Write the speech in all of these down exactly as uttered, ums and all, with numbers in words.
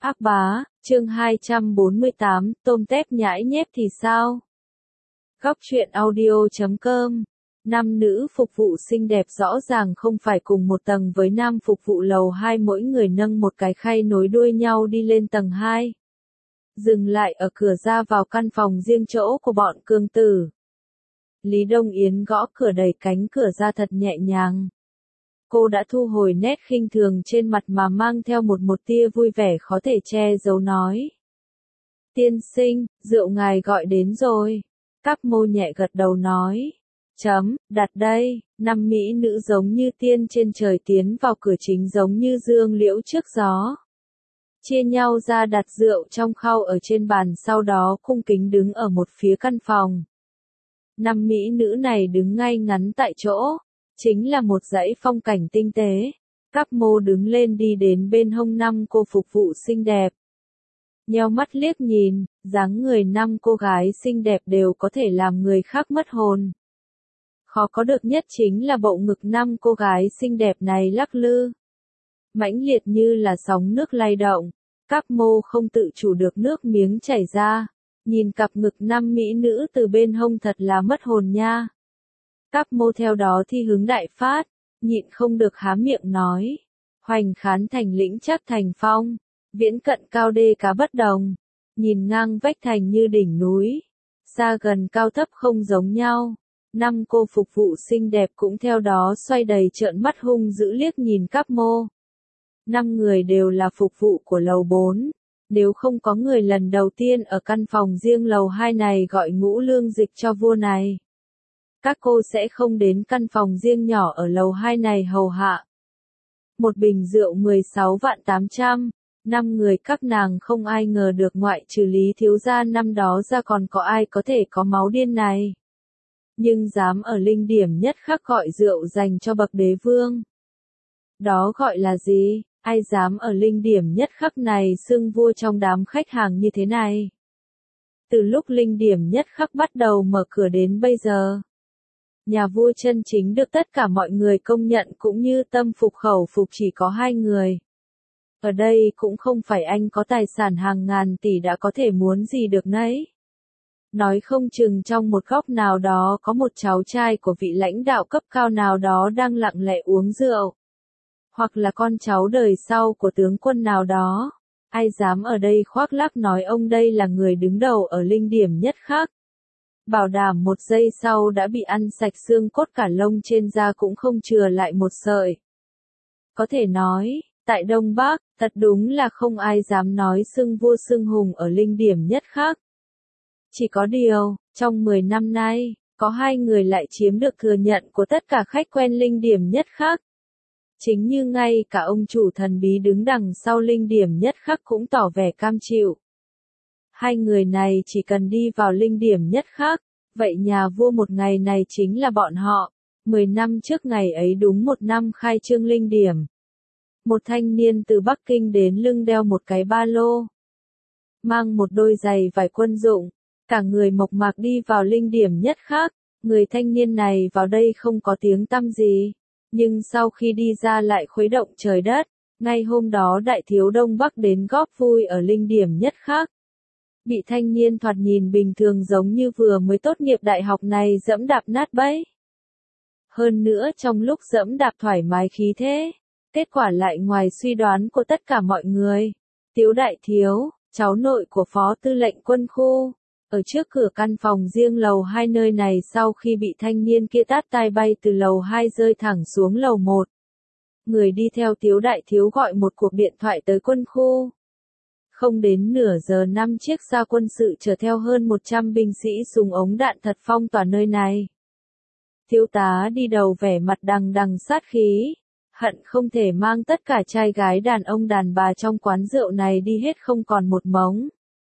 Ác bá, chương hai trăm bốn mươi tám, tôm tép nhãi nhép thì sao? Góc truyện audio chấm com. Nam nữ phục vụ xinh đẹp rõ ràng không phải cùng một tầng với nam phục vụ lầu hai, mỗi người nâng một cái khay nối đuôi nhau đi lên tầng hai. Dừng lại ở cửa ra vào căn phòng riêng chỗ của bọn Cương Tử. Lý Đông Yến gõ cửa, đẩy cánh cửa ra thật nhẹ nhàng. Cô đã thu hồi nét khinh thường trên mặt mà mang theo một một tia vui vẻ khó thể che giấu nói. Tiên sinh, rượu ngài gọi đến rồi. Cáp Mô nhẹ gật đầu nói. Chấm, đặt đây. Năm mỹ nữ giống như tiên trên trời tiến vào cửa chính giống như dương liễu trước gió. Chia nhau ra đặt rượu trong khao ở trên bàn, sau đó cung kính đứng ở một phía căn phòng. Năm mỹ nữ này đứng ngay ngắn tại chỗ. Chính là một dãy phong cảnh tinh tế. Cáp Mô đứng lên đi đến bên hông năm cô phục vụ xinh đẹp. Nheo mắt liếc nhìn, dáng người năm cô gái xinh đẹp đều có thể làm người khác mất hồn. Khó có được nhất chính là bộ ngực năm cô gái xinh đẹp này lắc lư. Mãnh liệt như là sóng nước lay động. Cáp Mô không tự chủ được nước miếng chảy ra. Nhìn cặp ngực năm mỹ nữ từ bên hông thật là mất hồn nha. Cáp Mô theo đó thi hướng đại phát, nhịn không được há miệng nói. Hoành khán thành lĩnh chắc thành phong, viễn cận cao đê cá bất đồng, nhìn ngang vách thành như đỉnh núi, xa gần cao thấp không giống nhau. Năm cô phục vụ xinh đẹp cũng theo đó xoay đầy trợn mắt hung dữ liếc nhìn Cáp Mô. Năm người đều là phục vụ của lầu bốn, nếu không có người lần đầu tiên ở căn phòng riêng lầu hai này gọi ngũ lương dịch cho vua này, các cô sẽ không đến căn phòng riêng nhỏ ở lầu hai này hầu hạ. Một bình rượu mười sáu vạn tám trăm, năm người các nàng không ai ngờ được ngoại trừ Lý thiếu gia năm đó ra còn có ai có thể có máu điên này. Nhưng dám ở linh điểm nhất khắc gọi rượu dành cho bậc đế vương. Đó gọi là gì? Ai dám ở linh điểm nhất khắc này xưng vua trong đám khách hàng như thế này? Từ lúc linh điểm nhất khắc bắt đầu mở cửa đến bây giờ, nhà vua chân chính được tất cả mọi người công nhận cũng như tâm phục khẩu phục chỉ có hai người. Ở đây cũng không phải anh có tài sản hàng ngàn tỷ đã có thể muốn gì được nấy. Nói không chừng trong một góc nào đó có một cháu trai của vị lãnh đạo cấp cao nào đó đang lặng lẽ uống rượu. Hoặc là con cháu đời sau của tướng quân nào đó. Ai dám ở đây khoác lác nói ông đây là người đứng đầu ở linh điểm nhất khắc. Bảo đảm một giây sau đã bị ăn sạch xương cốt, cả lông trên da cũng không chừa lại một sợi. Có thể nói, tại Đông Bắc, thật đúng là không ai dám nói xưng vua xưng hùng ở linh điểm nhất khắc. Chỉ có điều, trong mười năm nay, có hai người lại chiếm được thừa nhận của tất cả khách quen linh điểm nhất khắc. Chính như ngay cả ông chủ thần bí đứng đằng sau linh điểm nhất khắc cũng tỏ vẻ cam chịu. Hai người này chỉ cần đi vào linh điểm nhất khắc, vậy nhà vua một ngày này chính là bọn họ. Mười năm trước ngày ấy đúng một năm khai trương linh điểm. Một thanh niên từ Bắc Kinh đến, lưng đeo một cái ba lô, mang một đôi giày vải quân dụng, cả người mộc mạc đi vào linh điểm nhất khắc. Người thanh niên này vào đây không có tiếng tăm gì, nhưng sau khi đi ra lại khuấy động trời đất. Ngay hôm đó đại thiếu Đông Bắc đến góp vui ở linh điểm nhất khắc. Bị thanh niên thoạt nhìn bình thường giống như vừa mới tốt nghiệp đại học này dẫm đạp nát bấy. Hơn nữa trong lúc dẫm đạp thoải mái khí thế, kết quả lại ngoài suy đoán của tất cả mọi người. Tiếu đại thiếu, cháu nội của phó tư lệnh quân khu, ở trước cửa căn phòng riêng lầu hai nơi này sau khi bị thanh niên kia tát tai bay từ lầu hai rơi thẳng xuống lầu một. Người đi theo Tiếu đại thiếu gọi một cuộc điện thoại tới quân khu. Không đến nửa giờ năm chiếc xa quân sự chở theo hơn một trăm binh sĩ súng ống đạn thật phong tỏa nơi này. Thiếu tá đi đầu vẻ mặt đằng đằng sát khí, hận không thể mang tất cả trai gái đàn ông đàn bà trong quán rượu này đi hết không còn một mống.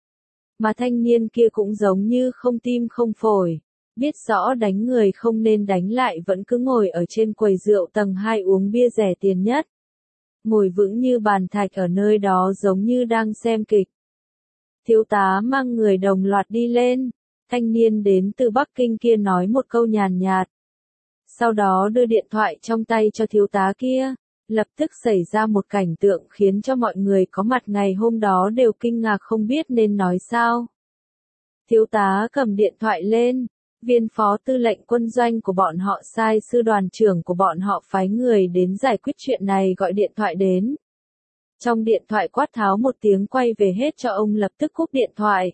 Mà thanh niên kia cũng giống như không tim không phổi, biết rõ đánh người không nên đánh lại vẫn cứ ngồi ở trên quầy rượu tầng hai uống bia rẻ tiền nhất. Ngồi vững như bàn thạch ở nơi đó giống như đang xem kịch. Thiếu tá mang người đồng loạt đi lên, thanh niên đến từ Bắc Kinh kia nói một câu nhàn nhạt. Sau đó đưa điện thoại trong tay cho thiếu tá kia, Lập tức xảy ra một cảnh tượng khiến cho mọi người có mặt ngày hôm đó đều kinh ngạc không biết nên nói sao. Thiếu tá cầm điện thoại lên, viên phó tư lệnh quân doanh của bọn họ sai sư đoàn trưởng của bọn họ phái người đến giải quyết chuyện này gọi điện thoại đến. Trong điện thoại quát tháo một tiếng quay về hết cho ông lập tức cúp điện thoại.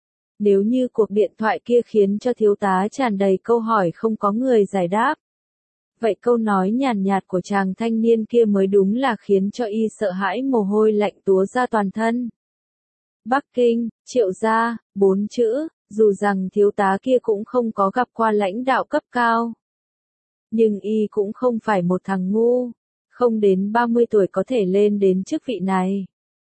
Nếu như cuộc điện thoại kia khiến cho thiếu tá tràn đầy câu hỏi không có người giải đáp. Vậy câu nói nhàn nhạt của chàng thanh niên kia mới đúng là khiến cho y sợ hãi mồ hôi lạnh túa ra toàn thân. Bắc Kinh, Triệu gia, bốn chữ, dù rằng thiếu tá kia cũng không có gặp qua lãnh đạo cấp cao. Nhưng y cũng không phải một thằng ngu, không đến ba mươi tuổi có thể lên đến chức vị này.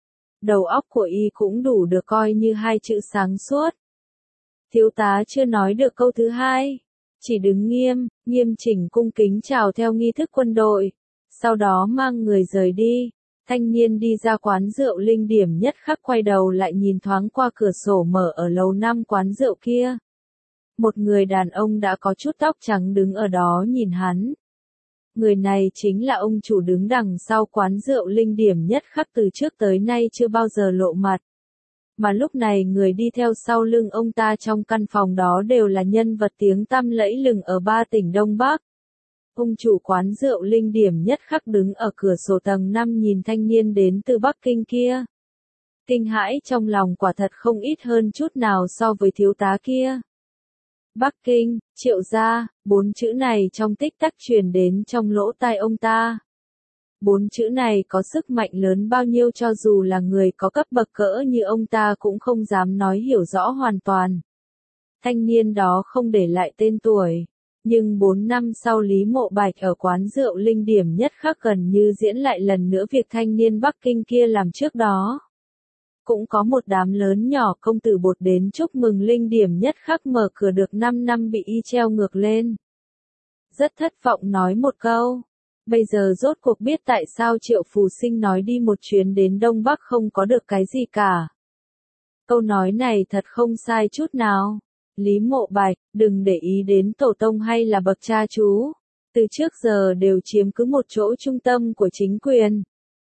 Đầu óc của y cũng đủ được coi như hai chữ sáng suốt. Thiếu tá chưa nói được câu thứ hai, chỉ đứng nghiêm, nghiêm chỉnh cung kính chào theo nghi thức quân đội, sau đó mang người rời đi. Thanh niên đi ra quán rượu Linh Điểm Nhất Khắc quay đầu lại nhìn thoáng qua cửa sổ mở ở lầu năm quán rượu kia. Một người đàn ông đã có chút tóc trắng đứng ở đó nhìn hắn. Người này chính là ông chủ đứng đằng sau quán rượu Linh Điểm Nhất Khắc từ trước tới nay chưa bao giờ lộ mặt. Mà lúc này người đi theo sau lưng ông ta trong căn phòng đó đều là nhân vật tiếng tăm lẫy lừng ở ba tỉnh Đông Bắc. Ông chủ quán rượu Linh Điểm Nhất Khắc đứng ở cửa sổ tầng năm nhìn thanh niên đến từ Bắc Kinh kia. Kinh hãi trong lòng quả thật không ít hơn chút nào so với thiếu tá kia. Bắc Kinh, Triệu gia, bốn chữ này trong tích tắc truyền đến trong lỗ tai ông ta. Bốn chữ này có sức mạnh lớn bao nhiêu cho dù là người có cấp bậc cỡ như ông ta cũng không dám nói hiểu rõ hoàn toàn. Thanh niên đó không để lại tên tuổi. Nhưng bốn năm sau Lý Mộ Bạch ở quán rượu Linh Điểm Nhất Khắc gần như diễn lại lần nữa việc thanh niên Bắc Kinh kia làm trước đó. Cũng có một đám lớn nhỏ công tử bột đến chúc mừng Linh Điểm Nhất Khắc mở cửa được năm năm bị y treo ngược lên. Rất thất vọng nói một câu. Bây giờ rốt cuộc biết tại sao Triệu Phù Sinh nói đi một chuyến đến Đông Bắc không có được cái gì cả. Câu nói này thật không sai chút nào. Lý Mộ Bạch, đừng để ý đến tổ tông hay là bậc cha chú. Từ trước giờ đều chiếm cứ một chỗ trung tâm của chính quyền.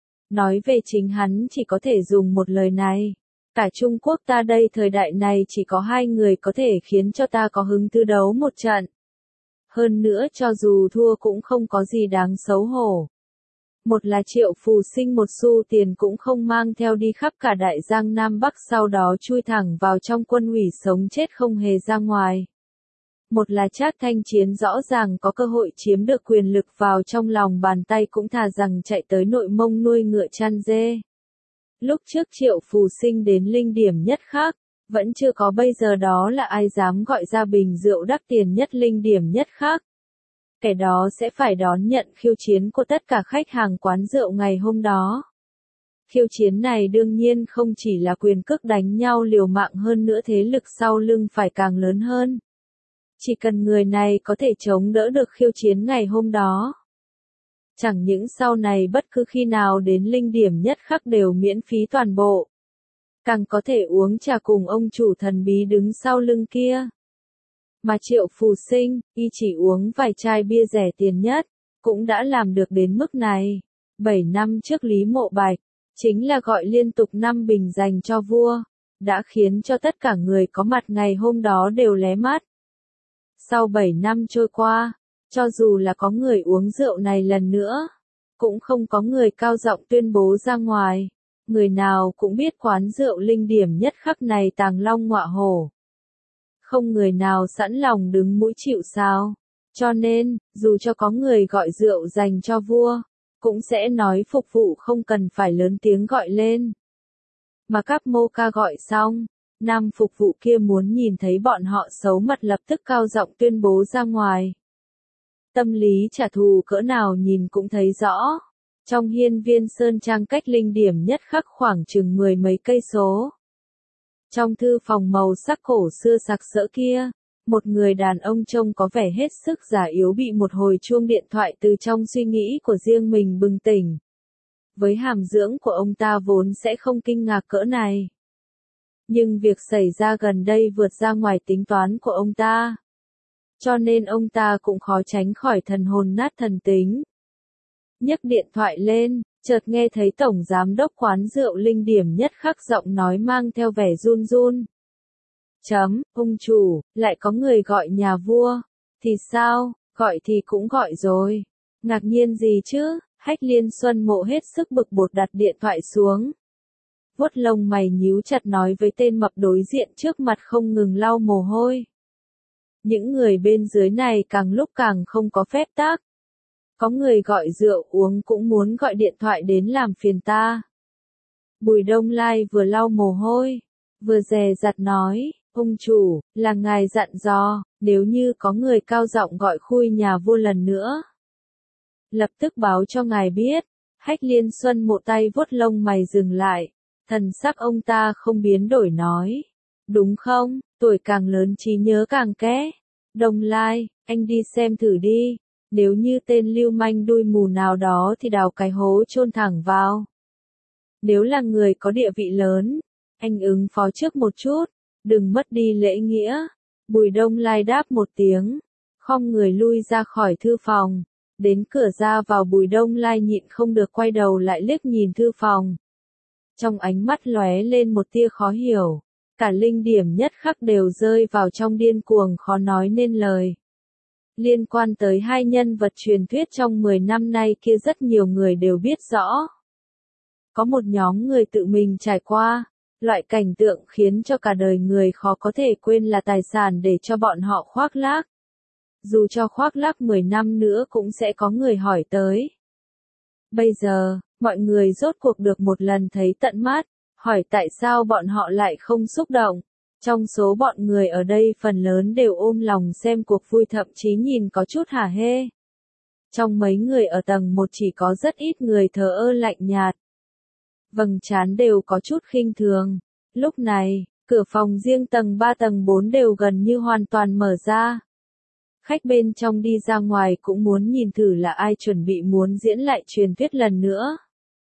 Nói về chính hắn chỉ có thể dùng một lời này. Cả Trung Quốc ta đây thời đại này chỉ có hai người có thể khiến cho ta có hứng thú đấu một trận. Hơn nữa cho dù thua cũng không có gì đáng xấu hổ. Một là Triệu Phù Sinh một xu tiền cũng không mang theo đi khắp cả đại giang Nam Bắc sau đó chui thẳng vào trong quân ủy sống chết không hề ra ngoài. Một là Trác Thanh Chiến rõ ràng có cơ hội chiếm được quyền lực vào trong lòng bàn tay cũng thà rằng chạy tới Nội Mông nuôi ngựa chăn dê. Lúc trước Triệu Phù Sinh đến Linh Điểm Nhất Khắc, vẫn chưa có bây giờ đó là ai dám gọi ra bình rượu đắt tiền nhất Linh Điểm Nhất Khắc. Kẻ đó sẽ phải đón nhận khiêu chiến của tất cả khách hàng quán rượu ngày hôm đó. Khiêu chiến này đương nhiên không chỉ là quyền cước đánh nhau liều mạng hơn nữa thế lực sau lưng phải càng lớn hơn. Chỉ cần người này có thể chống đỡ được khiêu chiến ngày hôm đó. Chẳng những sau này bất cứ khi nào đến Linh Điểm Nhất Khắc đều miễn phí toàn bộ. Càng có thể uống trà cùng ông chủ thần bí đứng sau lưng kia. Mà Triệu Phù Sinh, y chỉ uống vài chai bia rẻ tiền nhất, cũng đã làm được đến mức này. Bảy năm trước Lý Mộ Bạch, chính là gọi liên tục năm bình dành cho vua, đã khiến cho tất cả người có mặt ngày hôm đó đều lé mắt. Sau bảy năm trôi qua, cho dù là có người uống rượu này lần nữa, cũng không có người cao giọng tuyên bố ra ngoài. Người nào cũng biết quán rượu Linh Điểm Nhất Khắc này tàng long ngọa hổ. Không người nào sẵn lòng đứng mũi chịu sào. Cho nên, dù cho có người gọi rượu dành cho vua, cũng sẽ nói phục vụ không cần phải lớn tiếng gọi lên. Mà các mô ca gọi xong, nam phục vụ kia muốn nhìn thấy bọn họ xấu mặt lập tức cao giọng tuyên bố ra ngoài. Tâm lý trả thù cỡ nào nhìn cũng thấy rõ. Trong hiên viên Sơn Trang cách Linh Điểm Nhất Khắc khoảng chừng mười mấy cây số. Trong thư phòng màu sắc cổ xưa sặc sỡ kia, một người đàn ông trông có vẻ hết sức già yếu bị một hồi chuông điện thoại từ trong suy nghĩ của riêng mình bừng tỉnh. Với hàm dưỡng của ông ta vốn sẽ không kinh ngạc cỡ này. Nhưng việc xảy ra gần đây vượt ra ngoài tính toán của ông ta. Cho nên ông ta cũng khó tránh khỏi thần hồn nát thần tính. Nhấc điện thoại lên, chợt nghe thấy tổng giám đốc quán rượu Linh Điểm Nhất Khắc giọng nói mang theo vẻ run run. Chấm, ông chủ, lại có người gọi nhà vua. Thì sao, gọi thì cũng gọi rồi. Ngạc nhiên gì chứ, Hách Liên Xuân Mộ hết sức bực bội đặt điện thoại xuống. Vuốt lông mày nhíu chặt nói với tên mập đối diện trước mặt không ngừng lau mồ hôi. Những người bên dưới này càng lúc càng không có phép tắc. Có người gọi rượu uống cũng muốn gọi điện thoại đến làm phiền ta. Bùi Đông Lai vừa lau mồ hôi, vừa dè dặt nói, ông chủ, là ngài dặn dò, nếu như có người cao giọng gọi khui nhà vua lần nữa. Lập tức báo cho ngài biết. Hách Liên Xuân Mộ tay vuốt lông mày dừng lại, thần sắc ông ta không biến đổi nói. Đúng không, tuổi càng lớn trí nhớ càng kẽ. Đông Lai, anh đi xem thử đi. Nếu như tên lưu manh đuôi mù nào đó thì đào cái hố chôn thẳng vào. Nếu là người có địa vị lớn, anh ứng phó trước một chút, đừng mất đi lễ nghĩa. Bùi Đông Lai đáp một tiếng, khom người lui ra khỏi thư phòng. Đến cửa ra vào Bùi Đông Lai nhịn không được quay đầu lại liếc nhìn thư phòng. Trong ánh mắt lóe lên một tia khó hiểu, cả Linh Điểm Nhất Khắc đều rơi vào trong điên cuồng khó nói nên lời. Liên quan tới hai nhân vật truyền thuyết trong mười năm nay kia rất nhiều người đều biết rõ. Có một nhóm người tự mình trải qua, loại cảnh tượng khiến cho cả đời người khó có thể quên là tài sản để cho bọn họ khoác lác. Dù cho khoác lác mười năm nữa cũng sẽ có người hỏi tới. Bây giờ, mọi người rốt cuộc được một lần thấy tận mắt, hỏi tại sao bọn họ lại không xúc động. Trong số bọn người ở đây phần lớn đều ôm lòng xem cuộc vui thậm chí nhìn có chút hả hê. Trong mấy người ở tầng một chỉ có rất ít người thờ ơ lạnh nhạt. Vầng trán đều có chút khinh thường. Lúc này, cửa phòng riêng tầng ba tầng bốn đều gần như hoàn toàn mở ra. Khách bên trong đi ra ngoài cũng muốn nhìn thử là ai chuẩn bị muốn diễn lại truyền thuyết lần nữa.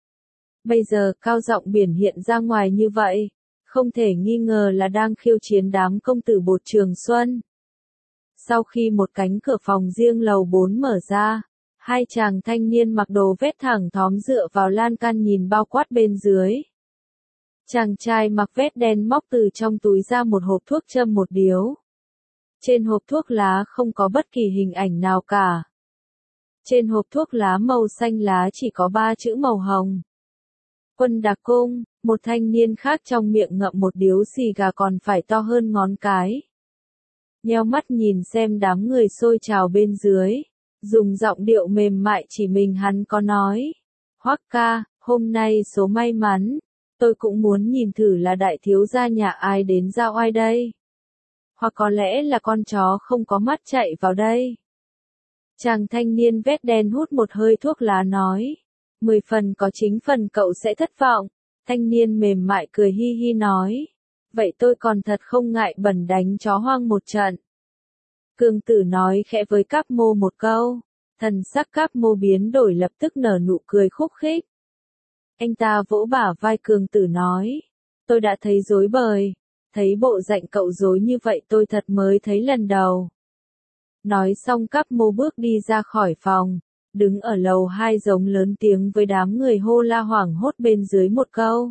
Bây giờ cao giọng biển hiện ra ngoài như vậy, không thể nghi ngờ là đang khiêu chiến đám công tử bột Trường Xuân. Sau khi một cánh cửa phòng riêng lầu bốn mở ra, hai chàng thanh niên mặc đồ vét thẳng thóm dựa vào lan can nhìn bao quát bên dưới. Chàng trai mặc vét đen móc từ trong túi ra một hộp thuốc châm một điếu. Trên hộp thuốc lá không có bất kỳ hình ảnh nào cả. Trên hộp thuốc lá màu xanh lá chỉ có ba chữ màu hồng. Quân Đặc Cung, một thanh niên khác trong miệng ngậm một điếu xì gà còn phải to hơn ngón cái. Nheo mắt nhìn xem đám người xôi trào bên dưới, dùng giọng điệu mềm mại chỉ mình hắn có nói. Hoắc ca, hôm nay số may mắn, tôi cũng muốn nhìn thử là đại thiếu gia nhà ai đến ra oai đây. Hoặc có lẽ là con chó không có mắt chạy vào đây. Chàng thanh niên vét đen hút một hơi thuốc lá nói. Mười phần có chính phần cậu sẽ thất vọng. Thanh niên mềm mại cười hi hi nói. Vậy tôi còn thật không ngại bẩn đánh chó hoang một trận. Cương tử nói khẽ với Cáp Mô một câu. Thần sắc Cáp Mô biến đổi lập tức nở nụ cười khúc khích. Anh ta vỗ bả vai Cương tử nói. Tôi đã thấy rối bời. Thấy bộ dạng cậu dối như vậy tôi thật mới thấy lần đầu. Nói xong Cáp Mô bước đi ra khỏi phòng, đứng ở lầu hai giống lớn tiếng với đám người hô la hoảng hốt bên dưới một câu.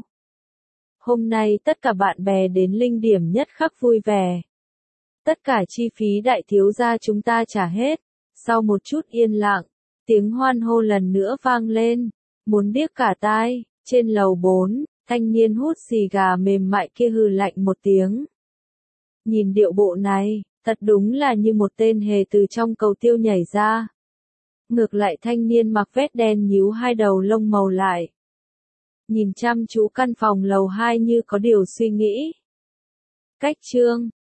Hôm nay tất cả bạn bè đến Linh Điểm Nhất Khắc vui vẻ. Tất cả chi phí đại thiếu gia chúng ta trả hết. Sau một chút yên lặng, tiếng hoan hô lần nữa vang lên, muốn điếc cả tai. Trên lầu bốn, thanh niên hút xì gà mềm mại kia hừ lạnh một tiếng. Nhìn điệu bộ này, thật đúng là như một tên hề từ trong cầu tiêu nhảy ra. Ngược lại thanh niên mặc vét đen nhíu hai đầu lông màu lại. Nhìn chăm chú căn phòng lầu hai như có điều suy nghĩ. Cách chương